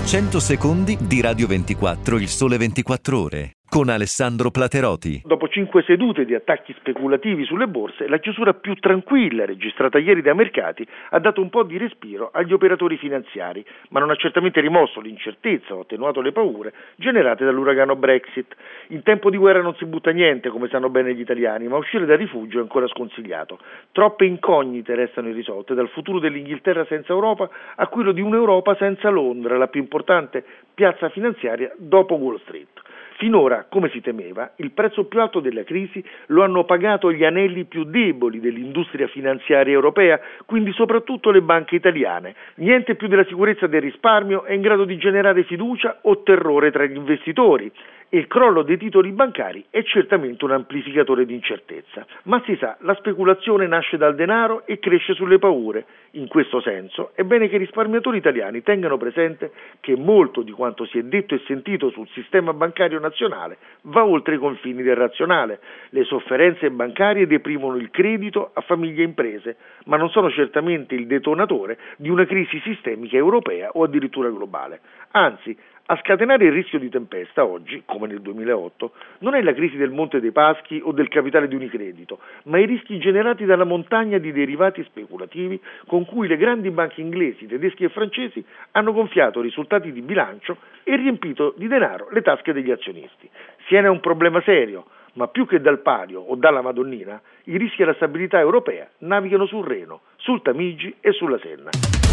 100 secondi di Radio 24, il Sole 24 Ore, con Alessandro Plateroti. Dopo 5 sedute di attacchi speculativi sulle borse, la chiusura più tranquilla registrata ieri dai mercati ha dato un po' di respiro agli operatori finanziari, ma non ha certamente rimosso l'incertezza o attenuato le paure generate dall'uragano Brexit. In tempo di guerra non si butta niente, come sanno bene gli italiani, ma uscire dal rifugio è ancora sconsigliato. Troppe incognite restano irrisolte, dal futuro dell'Inghilterra senza Europa a quello di un'Europa senza Londra, la più importante piazza finanziaria dopo Wall Street. Finora, come si temeva, il prezzo più alto della crisi lo hanno pagato gli anelli più deboli dell'industria finanziaria europea, quindi soprattutto le banche italiane. Niente più della sicurezza del risparmio è in grado di generare fiducia o terrore tra gli investitori. E il crollo dei titoli bancari è certamente un amplificatore di incertezza. Ma si sa, la speculazione nasce dal denaro e cresce sulle paure. In questo senso è bene che i risparmiatori italiani tengano presente che molto di quanto si è detto e sentito sul sistema bancario nazionale va oltre i confini del razionale. Le sofferenze bancarie deprimono il credito a famiglie e imprese, ma non sono certamente il detonatore di una crisi sistemica europea o addirittura globale. Anzi, a scatenare il rischio di tempesta oggi, come nel 2008, non è la crisi del Monte dei Paschi o del capitale di Unicredito, ma i rischi generati dalla montagna di derivati speculativi con cui le grandi banche inglesi, tedesche e francesi hanno gonfiato risultati di bilancio e riempito di denaro le tasche degli azionisti. Siena è un problema serio, ma più che dal Palio o dalla Madonnina, i rischi alla stabilità europea navigano sul Reno, sul Tamigi e sulla Senna.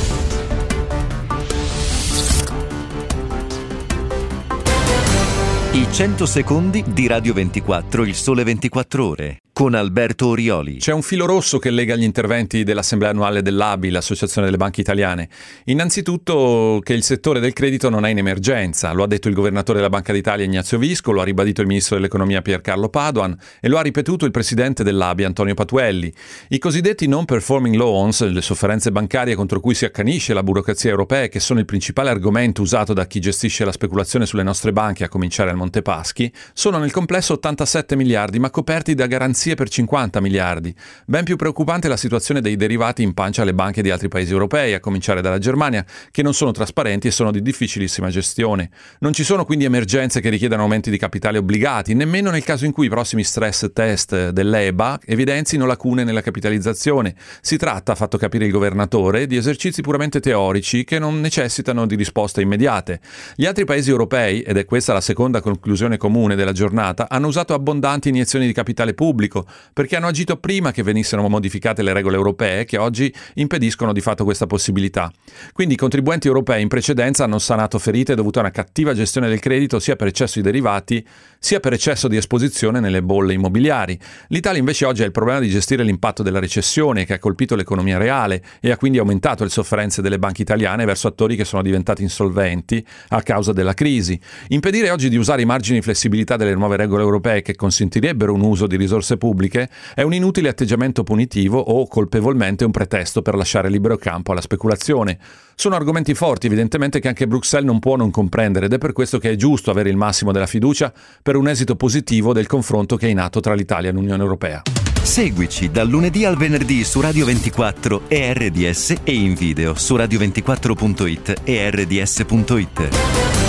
I 100 secondi di Radio 24, il Sole 24 Ore, con Alberto Orioli. C'è un filo rosso che lega gli interventi dell'Assemblea annuale dell'ABI, l'Associazione delle Banche Italiane. Innanzitutto che il settore del credito non è in emergenza, lo ha detto il governatore della Banca d'Italia Ignazio Visco, lo ha ribadito il ministro dell'Economia Piercarlo Padoan e lo ha ripetuto il presidente dell'ABI Antonio Patuelli. I cosiddetti non performing loans, le sofferenze bancarie contro cui si accanisce la burocrazia europea, che sono il principale argomento usato da chi gestisce la speculazione sulle nostre banche, a cominciare al Monte Paschi, sono nel complesso 87 miliardi, ma coperti da garanzie per 50 miliardi. Ben più preoccupante è la situazione dei derivati in pancia alle banche di altri paesi europei, a cominciare dalla Germania, che non sono trasparenti e sono di difficilissima gestione. Non ci sono quindi emergenze che richiedano aumenti di capitale obbligati, nemmeno nel caso in cui i prossimi stress test dell'EBA evidenzino lacune nella capitalizzazione. Si tratta, ha fatto capire il governatore, di esercizi puramente teorici che non necessitano di risposte immediate. Gli altri paesi europei, ed è questa la seconda conclusione comune della giornata, hanno usato abbondanti iniezioni di capitale pubblico perché hanno agito prima che venissero modificate le regole europee che oggi impediscono di fatto questa possibilità. Quindi i contribuenti europei in precedenza hanno sanato ferite dovute a una cattiva gestione del credito sia per eccesso di derivati sia per eccesso di esposizione nelle bolle immobiliari. L'Italia invece oggi ha il problema di gestire l'impatto della recessione che ha colpito l'economia reale e ha quindi aumentato le sofferenze delle banche italiane verso attori che sono diventati insolventi a causa della crisi. Impedire oggi di usare i margini di flessibilità delle nuove regole europee che consentirebbero un uso di risorse pubbliche è un inutile atteggiamento punitivo o colpevolmente un pretesto per lasciare libero campo alla speculazione. Sono argomenti forti evidentemente che anche Bruxelles non può non comprendere ed è per questo che è giusto avere il massimo della fiducia per un esito positivo del confronto che è in atto tra l'Italia e l'Unione Europea. Seguici dal lunedì al venerdì su Radio 24 e RDS e in video su radio24.it e rds.it.